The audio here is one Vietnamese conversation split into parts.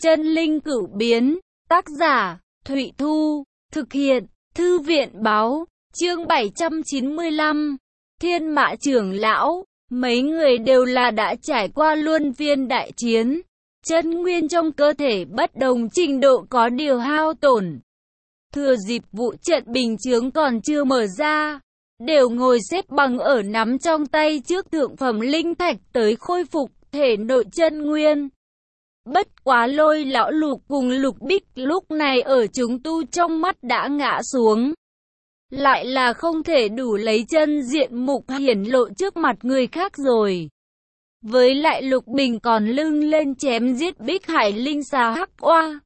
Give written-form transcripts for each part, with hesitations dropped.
Chân linh cửu biến, tác giả, Thụy Thu, thực hiện, Thư viện Báo, chương 795, Thiên Mã trưởng lão, mấy người đều là đã trải qua luân phiên đại chiến. Chân nguyên trong cơ thể bất đồng trình độ có điều hao tổn. Thừa dịp vụ trận bình chướng còn chưa mở ra, đều ngồi xếp bằng ở nắm trong tay trước thượng phẩm linh thạch tới khôi phục thể nội chân nguyên. Bất quá Lôi lão Lục cùng Lục Bích lúc này ở chúng tu trong mắt đã ngã xuống. Lại là không thể đủ lấy chân diện mục hiển lộ trước mặt người khác rồi. Với lại Lục Bình còn lưng lên chém giết Bích Hải Linh xà hắc oa.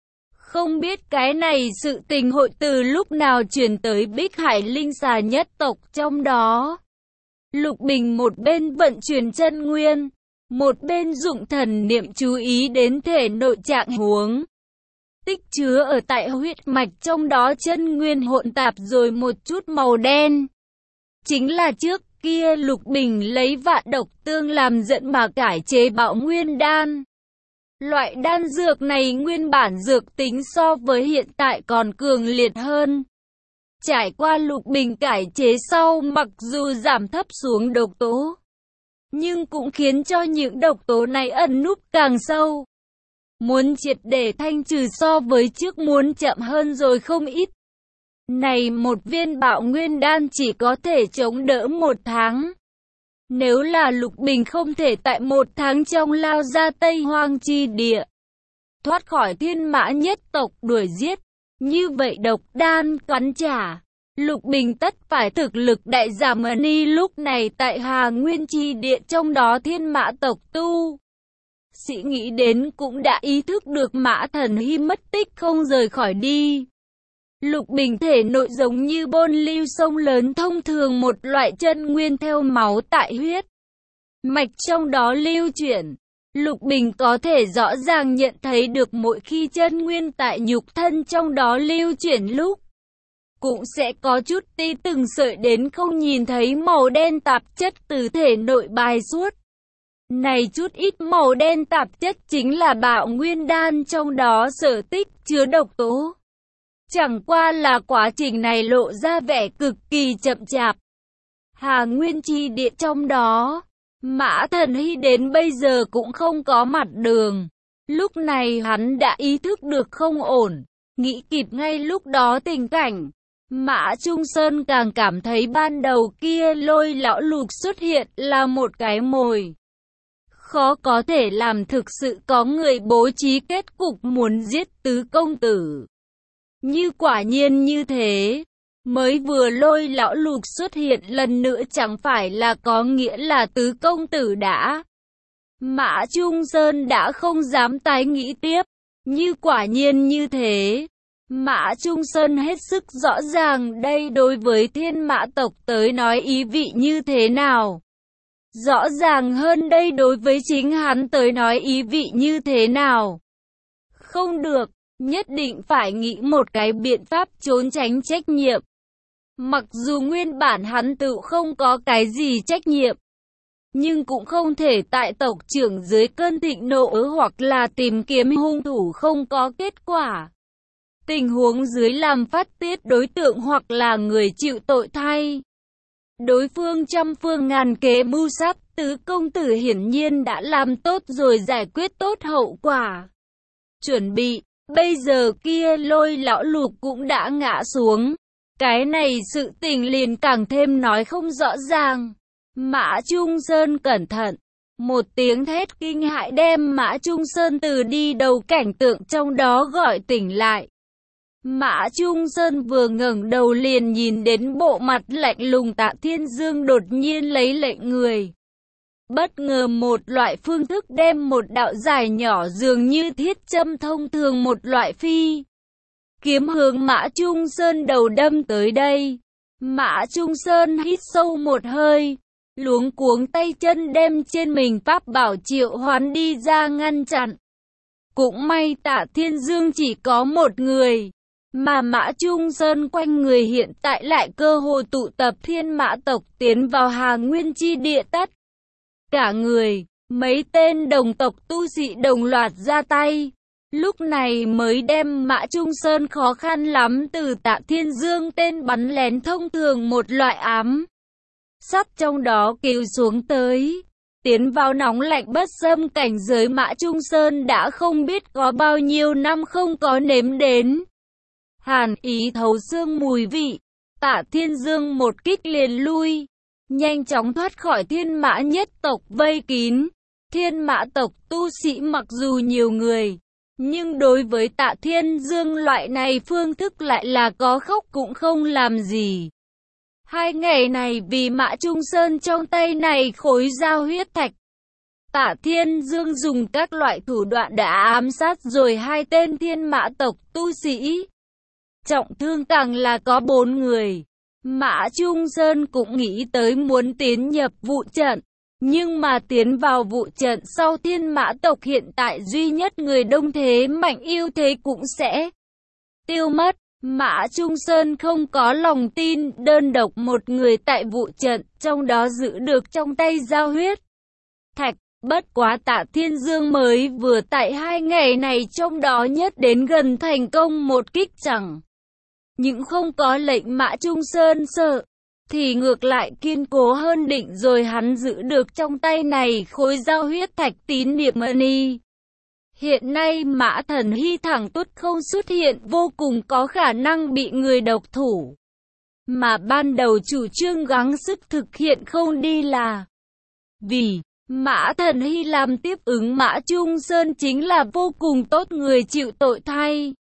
Không biết cái này sự tình hội từ lúc nào truyền tới Bích Hải Linh xà nhất tộc trong đó. Lục Bình một bên vận chuyển chân nguyên, một bên dụng thần niệm chú ý đến thể nội trạng huống. Tích chứa ở tại huyết mạch trong đó chân nguyên hỗn tạp rồi một chút màu đen. Chính là trước kia Lục Bình lấy vạn độc tương làm dẫn mà cải chế Bạo Nguyên đan. Loại đan dược này nguyên bản dược tính so với hiện tại còn cường liệt hơn. Trải qua Lục Bình cải chế sau mặc dù giảm thấp xuống độc tố, nhưng cũng khiến cho những độc tố này ẩn núp càng sâu. Muốn triệt để thanh trừ so với trước muốn chậm hơn rồi không ít. Này một viên Bạo Nguyên đan chỉ có thể chống đỡ 1 tháng. Nếu là Lục Bình không thể tại 1 tháng trong lao ra Tây Hoang chi địa, thoát khỏi Thiên Mã nhất tộc đuổi giết, như vậy độc đan cắn trả, Lục Bình tất phải thực lực đại giảm ni lúc này tại Hà Nguyên chi địa trong đó Thiên Mã tộc tu. Sĩ nghĩ đến cũng đã ý thức được Mã Thần Hy mất tích không rời khỏi đi. Lục Bình thể nội giống như bôn lưu sông lớn thông thường một loại chân nguyên theo máu tại huyết mạch trong đó lưu chuyển. Lục Bình có thể rõ ràng nhận thấy được mỗi khi chân nguyên tại nhục thân trong đó lưu chuyển lúc, cũng sẽ có chút tí từng sợi đến không nhìn thấy màu đen tạp chất từ thể nội bài xuất. Này chút ít màu đen tạp chất chính là Bạo Nguyên đan trong đó sở tích chứa độc tố. Chẳng qua là quá trình này lộ ra vẻ cực kỳ chậm chạp. Hà Nguyên chi địa trong đó, Mã Thần Hy đến bây giờ cũng không có mặt đường. Lúc này hắn đã ý thức được không ổn, nghĩ kịp ngay lúc đó tình cảnh. Mã Trung Sơn càng cảm thấy ban đầu kia Lôi lão Lục xuất hiện là một cái mồi. Khó có thể làm thực sự có người bố trí kết cục muốn giết tứ công tử. Như quả nhiên như thế, mới vừa Lôi lão Lục xuất hiện lần nữa chẳng phải là có nghĩa là tứ công tử đã. Mã Trung Sơn đã không dám tái nghĩ tiếp. Như quả nhiên như thế, Mã Trung Sơn hết sức rõ ràng đây đối với Thiên Mã tộc tới nói ý vị như thế nào. Rõ ràng hơn đây đối với chính hắn tới nói ý vị như thế nào. Không được, nhất định phải nghĩ một cái biện pháp trốn tránh trách nhiệm. Mặc dù nguyên bản hắn tự không có cái gì trách nhiệm, nhưng cũng không thể tại tộc trưởng dưới cơn thịnh nộ hoặc là tìm kiếm hung thủ không có kết quả. Tình huống dưới làm phát tiết đối tượng hoặc là người chịu tội thay. Đối phương trăm phương ngàn kế mưu sát, tứ công tử hiển nhiên đã làm tốt rồi giải quyết tốt hậu quả. Chuẩn bị, bây giờ kia Lôi lão Lục cũng đã ngã xuống. Cái này sự tình liền càng thêm nói không rõ ràng. Mã Trung Sơn cẩn thận. Một tiếng thét kinh hãi đem Mã Trung Sơn từ đi đầu cảnh tượng trong đó gọi tỉnh lại. Mã Trung Sơn vừa ngẩng đầu liền nhìn đến bộ mặt lạnh lùng Tạ Thiên Dương đột nhiên lấy lệnh người. Bất ngờ một loại phương thức đem một đạo dài nhỏ dường như thiết châm thông thường một loại phi kiếm hướng Mã Trung Sơn đầu đâm tới đây. Mã Trung Sơn hít sâu một hơi, luống cuống tay chân đem trên mình pháp bảo triệu hoán đi ra ngăn chặn. Cũng may Tạ Thiên Dương chỉ có một người, mà Mã Trung Sơn quanh người hiện tại lại cơ hồ tụ tập Thiên Mã tộc tiến vào Hà Nguyên chi địa tất. Cả người, mấy tên đồng tộc tu sĩ đồng loạt ra tay. lúc này mới đem Mã Trung Sơn khó khăn lắm từ Tạ Thiên Dương tên bắn lén thông thường một loại ám sát trong đó cứu xuống tới. Tiến vào nóng lạnh bất xâm cảnh giới Mã Trung Sơn đã không biết có bao nhiêu năm không có nếm đến. Hàn ý thấu xương mùi vị, Tạ Thiên Dương một kích liền lui, nhanh chóng thoát khỏi Thiên Mã nhất tộc vây kín. Thiên Mã tộc tu sĩ mặc dù nhiều người, nhưng đối với Tạ Thiên Dương loại này phương thức lại là có khóc cũng không làm gì. 2 ngày này vì Mã Trung Sơn trong tay này khối dao huyết thạch, Tạ Thiên Dương dùng các loại thủ đoạn đã ám sát rồi 2 tên Thiên Mã tộc tu sĩ. Trọng thương càng là có 4 người. Mã Trung Sơn cũng nghĩ tới muốn tiến nhập vụ trận, nhưng mà tiến vào vụ trận sau Thiên Mã tộc hiện tại duy nhất người đông thế mạnh ưu thế cũng sẽ tiêu mất. Mã Trung Sơn không có lòng tin đơn độc một người tại vụ trận, trong đó giữ được trong tay dao huyết thạch. Bất quá Tạ Thiên Dương mới vừa tại 2 ngày này trong đó nhất đến gần thành công một kích, chẳng những không có lệnh Mã Trung Sơn sợ, thì ngược lại kiên cố hơn định rồi hắn giữ được trong tay này khối dao huyết thạch tín niệm mani. Hiện nay Mã Thần Hy thẳng tút không xuất hiện vô cùng có khả năng bị người độc thủ. Mà ban đầu chủ trương gắng sức thực hiện không đi là vì Mã Thần Hy làm tiếp ứng Mã Trung Sơn chính là vô cùng tốt người chịu tội thay.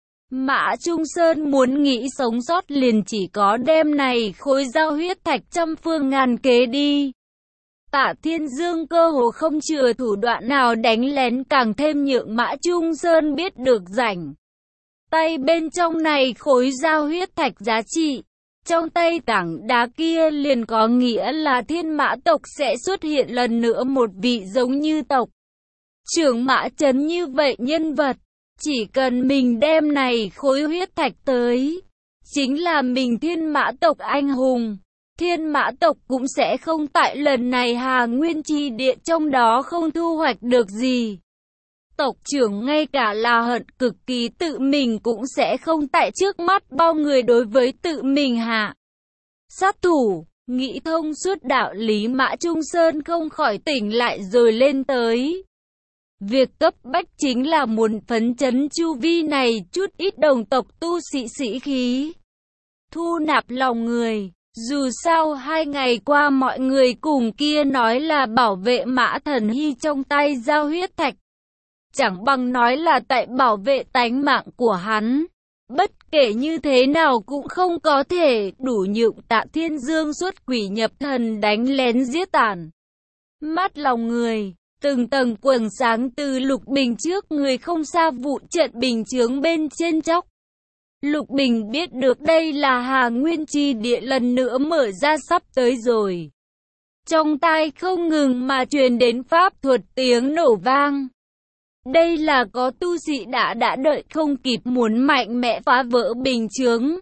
Mã Trung Sơn muốn nghĩ sống sót liền chỉ có đem này khối dao huyết thạch trăm phương ngàn kế đi. Tạ Thiên Dương cơ hồ không chừa thủ đoạn nào đánh lén, càng thêm nhượng Mã Trung Sơn biết được rảnh tay bên trong này khối dao huyết thạch giá trị. Trong tay tảng đá kia liền có nghĩa là Thiên Mã tộc sẽ xuất hiện lần nữa một vị giống như tộc trưởng Mã Chấn như vậy nhân vật. Chỉ cần mình đem này khối huyết thạch tới, chính là mình Thiên Mã tộc anh hùng. Thiên Mã tộc cũng sẽ không tại lần này Hà Nguyên Chi Địa trong đó không thu hoạch được gì. Tộc trưởng ngay cả là hận cực kỳ tự mình cũng sẽ không tại trước mắt bao người đối với tự mình hạ sát thủ. Nghĩ thông suốt đạo lý Mã Trung Sơn không khỏi tỉnh lại rồi lên tới. Việc cấp bách chính là muốn phấn chấn chu vi này chút ít đồng tộc tu sĩ sĩ khí, thu nạp lòng người. Dù sao 2 ngày qua mọi người cùng kia nói là bảo vệ Mã Thần Hy trong tay dao huyết thạch, chẳng bằng nói là tại bảo vệ tánh mạng của hắn. Bất kể như thế nào cũng không có thể đủ nhượng Tạ Thiên Dương xuất quỷ nhập thần đánh lén giết tàn mắt lòng người. Từng tầng quầng sáng từ Lục Bình trước người không xa vụ trận bình chướng bên trên chóc. Lục Bình biết được đây là Hà Nguyên Chi Địa lần nữa mở ra sắp tới rồi. Trong tai không ngừng mà truyền đến pháp thuật tiếng nổ vang. Đây là có tu sĩ đã đợi không kịp muốn mạnh mẽ phá vỡ bình chướng.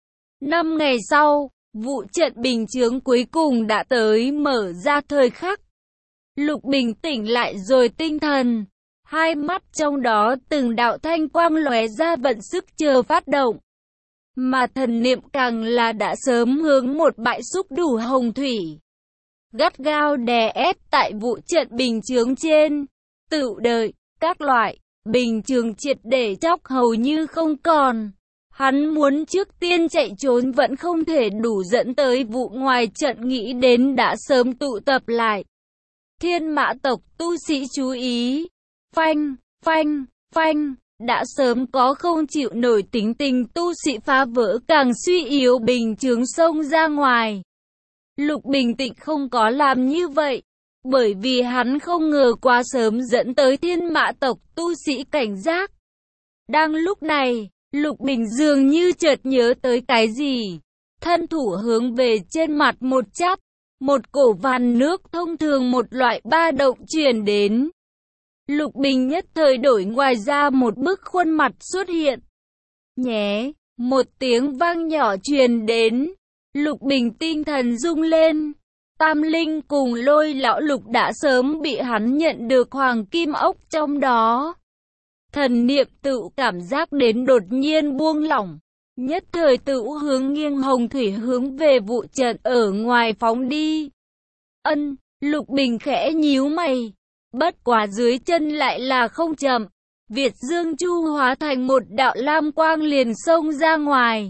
5 ngày sau, vụ trận bình chướng cuối cùng đã tới mở ra thời khắc. Lục Bình tỉnh lại rồi tinh thần, 2 mắt trong đó từng đạo thanh quang lóe ra vận sức chờ phát động. Mà thần niệm càng là đã sớm hướng một bãi xúc đủ hồng thủy, gắt gao đè ép tại vụ trận bình chướng trên. Tự đợi, các loại bình chướng triệt để chóc hầu như không còn. Hắn muốn trước tiên chạy trốn vẫn không thể đủ dẫn tới vụ ngoài trận, nghĩ đến đã sớm tụ tập lại. Thiên Mã tộc tu sĩ chú ý, phanh, phanh, phanh, đã sớm có không chịu nổi tính tình tu sĩ phá vỡ càng suy yếu bình chướng xông ra ngoài. Lục Bình Tịnh không có làm như vậy, bởi vì hắn không ngờ quá sớm dẫn tới Thiên Mã tộc tu sĩ cảnh giác. Đang lúc này, Lục Bình dường như chợt nhớ tới cái gì, thân thủ hướng về trên mặt một chắp. Một cổ van nước thông thường một loại ba động truyền đến. Lục Bình nhất thời đổi ngoài ra một bức khuôn mặt xuất hiện. Nhé, một tiếng vang nhỏ truyền đến. Lục Bình tinh thần rung lên. Tam Linh cùng Lôi lão Lục đã sớm bị hắn nhận được hoàng kim ốc trong đó. Thần niệm tự cảm giác đến đột nhiên buông lỏng. Nhất thời tự hướng nghiêng hồng thủy hướng về vụ trận ở ngoài phóng đi. Lục Bình khẽ nhíu mày. Bất quá dưới chân lại là không chậm. Việt Dương Chu hóa thành một đạo lam quang liền xông ra ngoài.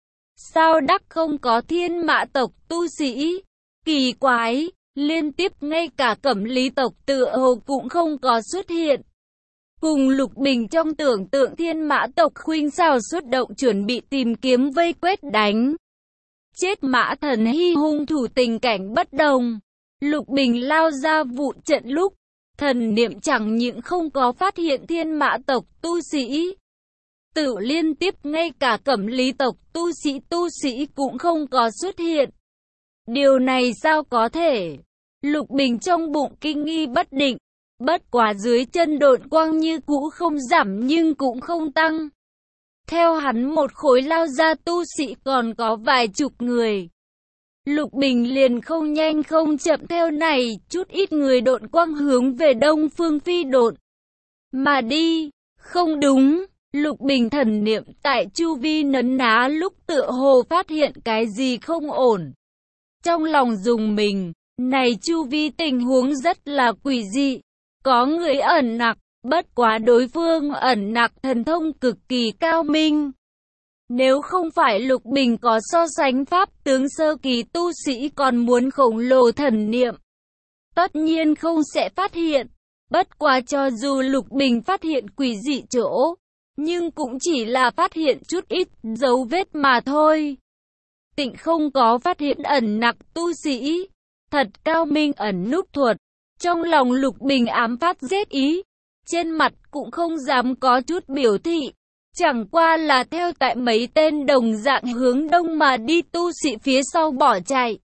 Sao đắc không có thiên mã tộc tu sĩ? Kỳ quái, liên tiếp ngay cả Cẩm Lý tộc tựa hồ cũng không có xuất hiện. Cùng Lục Bình trong tưởng tượng thiên mã tộc khuynh xào xuất động chuẩn bị tìm kiếm vây quét đánh. Chết Mã Thần Hy hung thủ tình cảnh bất đồng. Lục Bình lao ra vụ trận lúc, thần niệm chẳng những không có phát hiện thiên mã tộc tu sĩ. Tự liên tiếp ngay cả Cẩm Lý tộc tu sĩ cũng không có xuất hiện. Điều này sao có thể? Lục Bình trong bụng kinh nghi bất định. Bất quá dưới chân độn quang như cũ không giảm nhưng cũng không tăng. Theo hắn một khối lao ra tu sĩ còn có vài chục người. Lục Bình liền không nhanh không chậm theo này chút ít người độn quang hướng về đông phương phi độn mà đi. Không đúng, Lục Bình thần niệm tại chu vi nấn ná lúc tựa hồ phát hiện cái gì không ổn. Trong lòng rùng mình, này chu vi tình huống rất là quỷ dị. Có người ẩn nặc, bất quá đối phương ẩn nặc thần thông cực kỳ cao minh. Nếu không phải Lục Bình có so sánh pháp tướng sơ kỳ tu sĩ còn muốn khổng lồ thần niệm, tất nhiên không sẽ phát hiện. Bất quá cho dù Lục Bình phát hiện quỷ dị chỗ, nhưng cũng chỉ là phát hiện chút ít dấu vết mà thôi. Tịnh không có phát hiện ẩn nặc tu sĩ. Thật cao minh ẩn núp thuật. Trong lòng Lục Bình ám phát giết ý, trên mặt cũng không dám có chút biểu thị, chẳng qua là theo tại mấy tên đồng dạng hướng đông mà đi tu sĩ phía sau bỏ chạy.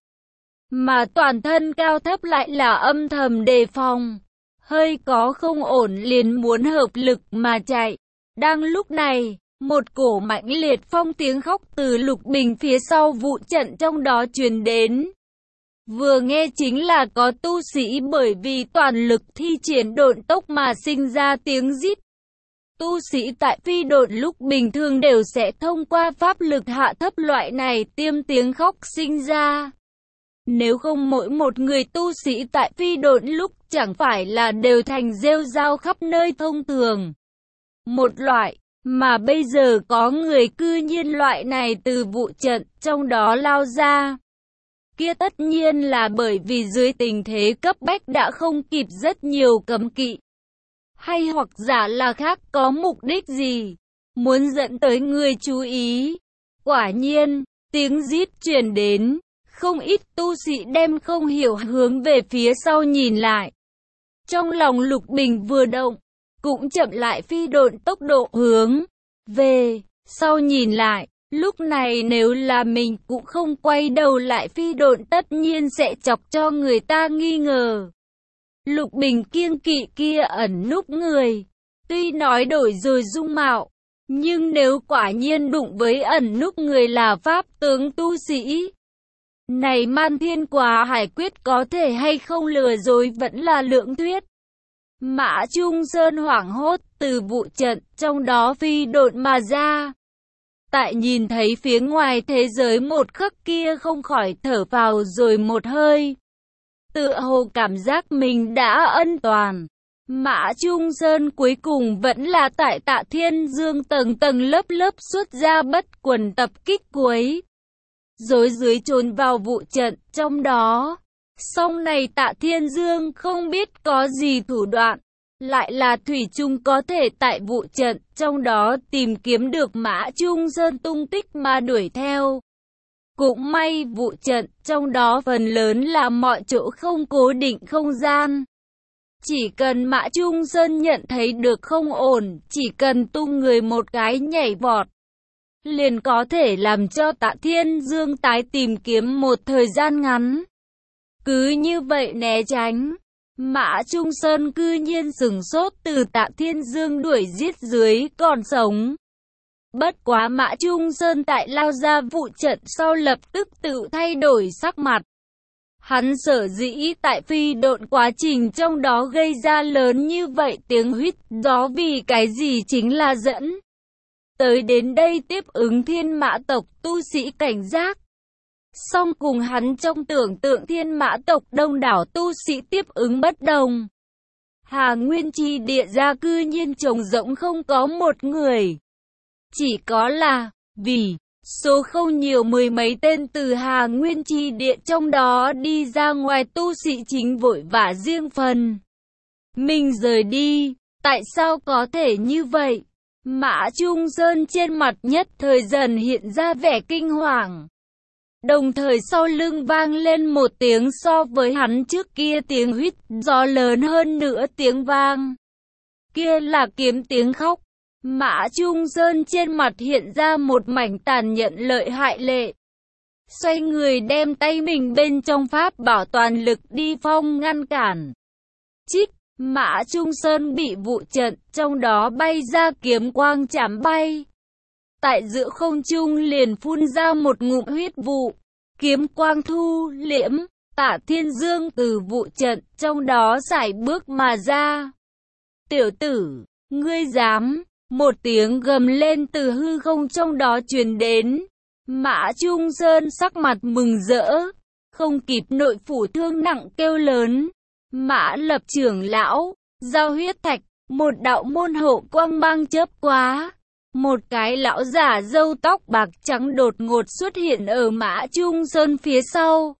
Mà toàn thân cao thấp lại là âm thầm đề phòng, hơi có không ổn liền muốn hợp lực mà chạy. Đang lúc này, một cổ mãnh liệt phong tiếng khóc từ Lục Bình phía sau vụ trận trong đó truyền đến. Vừa nghe chính là có tu sĩ bởi vì toàn lực thi triển độn tốc mà sinh ra tiếng rít. Tu sĩ tại phi độn lúc bình thường đều sẽ thông qua pháp lực hạ thấp loại này tiêm tiếng khóc sinh ra. Nếu không mỗi một người tu sĩ tại phi độn lúc chẳng phải là đều thành rêu rao khắp nơi thông thường. Một loại, mà bây giờ có người cư nhiên loại này từ vụ trận trong đó lao ra. Kia tất nhiên là bởi vì dưới tình thế cấp bách đã không kịp rất nhiều cấm kỵ. Hay hoặc giả là khác có mục đích gì, muốn dẫn tới người chú ý. Quả nhiên, tiếng rít truyền đến, không ít tu sĩ đem không hiểu hướng về phía sau nhìn lại. Trong lòng Lục Bình vừa động, cũng chậm lại phi độn tốc độ hướng về sau nhìn lại. Lúc này nếu là mình cũng không quay đầu lại phi độn tất nhiên sẽ chọc cho người ta nghi ngờ. Lục Bình kiêng kỵ kia ẩn núp người, tuy nói đổi rồi dung mạo, nhưng nếu quả nhiên đụng với ẩn núp người là pháp tướng tu sĩ, này Man Thiên Quả Hải Quyết có thể hay không lừa dối vẫn là lượng thuyết. Mã Trung Sơn hoảng hốt từ vụ trận trong đó phi độn mà ra. Tại nhìn thấy phía ngoài thế giới một khắc kia không khỏi thở phào rồi một hơi. Tựa hồ cảm giác mình đã an toàn. Mã Trung Sơn cuối cùng vẫn là tại Tạ Thiên Dương tầng tầng lớp lớp xuất ra bất quần tập kích cuối. Rồi dưới trốn vào vụ trận trong đó. Song này Tạ Thiên Dương không biết có gì thủ đoạn. Lại là thủy chung có thể tại vụ trận trong đó tìm kiếm được Mã Trung Sơn tung tích mà đuổi theo. Cũng may vụ trận trong đó phần lớn là mọi chỗ không cố định không gian. Chỉ cần Mã Trung Sơn nhận thấy được không ổn, chỉ cần tung người một cái nhảy vọt, liền có thể làm cho Tạ Thiên Dương tái tìm kiếm một thời gian ngắn. Cứ như vậy né tránh. Mã Trung Sơn cư nhiên sửng sốt từ Tạ Thiên Dương đuổi giết dưới còn sống. Bất quá Mã Trung Sơn tại lao ra vụ trận sau lập tức tự thay đổi sắc mặt. Hắn sở dĩ tại phi độn quá trình trong đó gây ra lớn như vậy tiếng huýt gió vì cái gì chính là dẫn tới đến đây tiếp ứng thiên mã tộc tu sĩ cảnh giác. Song cùng hắn trong tưởng tượng thiên mã tộc đông đảo tu sĩ tiếp ứng bất đồng. Hà Nguyên Chi địa ra cư nhiên trống rỗng không có một người. Chỉ có là, vì số không nhiều mười mấy tên từ Hà Nguyên Chi địa trong đó đi ra ngoài tu sĩ chính vội vã riêng phần mình rời đi. Tại sao có thể như vậy? Mã Trung Sơn trên mặt nhất thời dần hiện ra vẻ kinh hoàng. Đồng thời sau lưng vang lên một tiếng so với hắn trước kia tiếng huýt gió lớn hơn nữa tiếng vang. Kia là kiếm tiếng khóc. Mã Trung Sơn trên mặt hiện ra một mảnh tàn nhẫn lợi hại lệ. Xoay người đem tay mình bên trong pháp bảo toàn lực đi phong ngăn cản. Chích, Mã Trung Sơn bị vụ trận, trong đó bay ra kiếm quang chảm bay. Tại giữa không trung liền phun ra một ngụm huyết vụ. Kiếm quang thu liễm, Tạ Thiên Dương từ vụ trận trong đó sải bước mà ra. Tiểu tử, ngươi dám? Một tiếng gầm lên từ hư không trong đó truyền đến. Mã Trung Sơn sắc mặt mừng rỡ, không kịp nội phủ thương nặng kêu lớn. Mã Lập trưởng lão, giao huyết thạch, một đạo môn hộ quang mang chớp quá. Một cái lão giả râu tóc bạc trắng đột ngột xuất hiện ở Mã Trung Sơn phía sau.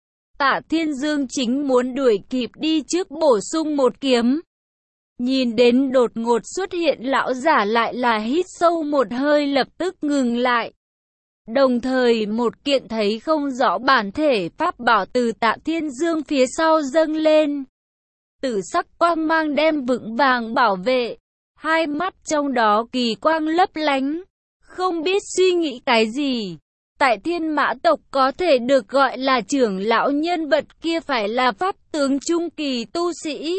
Tạ Thiên Dương chính muốn đuổi kịp đi trước bổ sung một kiếm. Nhìn đến đột ngột xuất hiện lão giả lại là hít sâu một hơi lập tức ngừng lại. Đồng thời một kiện thấy không rõ bản thể pháp bảo từ Tạ Thiên Dương phía sau dâng lên. Tử sắc quang mang đem vững vàng bảo vệ. Hai mắt trong đó kỳ quang lấp lánh. Không biết suy nghĩ cái gì. Tại thiên mã tộc có thể được gọi là trưởng lão nhân vật kia phải là pháp tướng trung kỳ tu sĩ.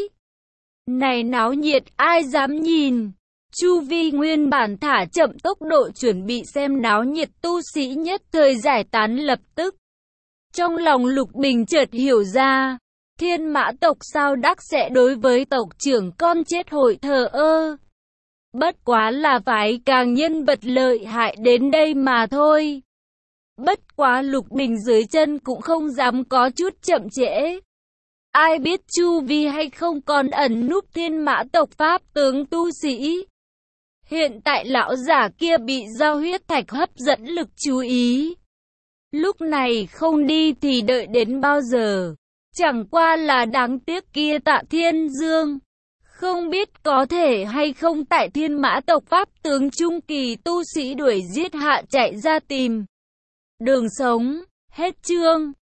Này náo nhiệt ai dám nhìn. Chu vi nguyên bản thả chậm tốc độ chuẩn bị xem náo nhiệt tu sĩ nhất thời giải tán lập tức. Trong lòng Lục Bình chợt hiểu ra. Thiên mã tộc sao đắc sẽ đối với tộc trưởng con chết hội thờ ơ. Bất quá là phải càng nhân vật lợi hại đến đây mà thôi. Bất quá Lục Bình dưới chân cũng không dám có chút chậm trễ. Ai biết chu vi hay không còn ẩn núp thiên mã tộc pháp tướng tu sĩ. Hiện tại lão giả kia bị giao huyết thạch hấp dẫn lực chú ý. Lúc này không đi thì đợi đến bao giờ. Chẳng qua là đáng tiếc kia Tạ Thiên Dương. Không biết có thể hay không tại thiên mã tộc pháp tướng trung kỳ tu sĩ đuổi giết hạ chạy ra tìm đường sống. Hết chương.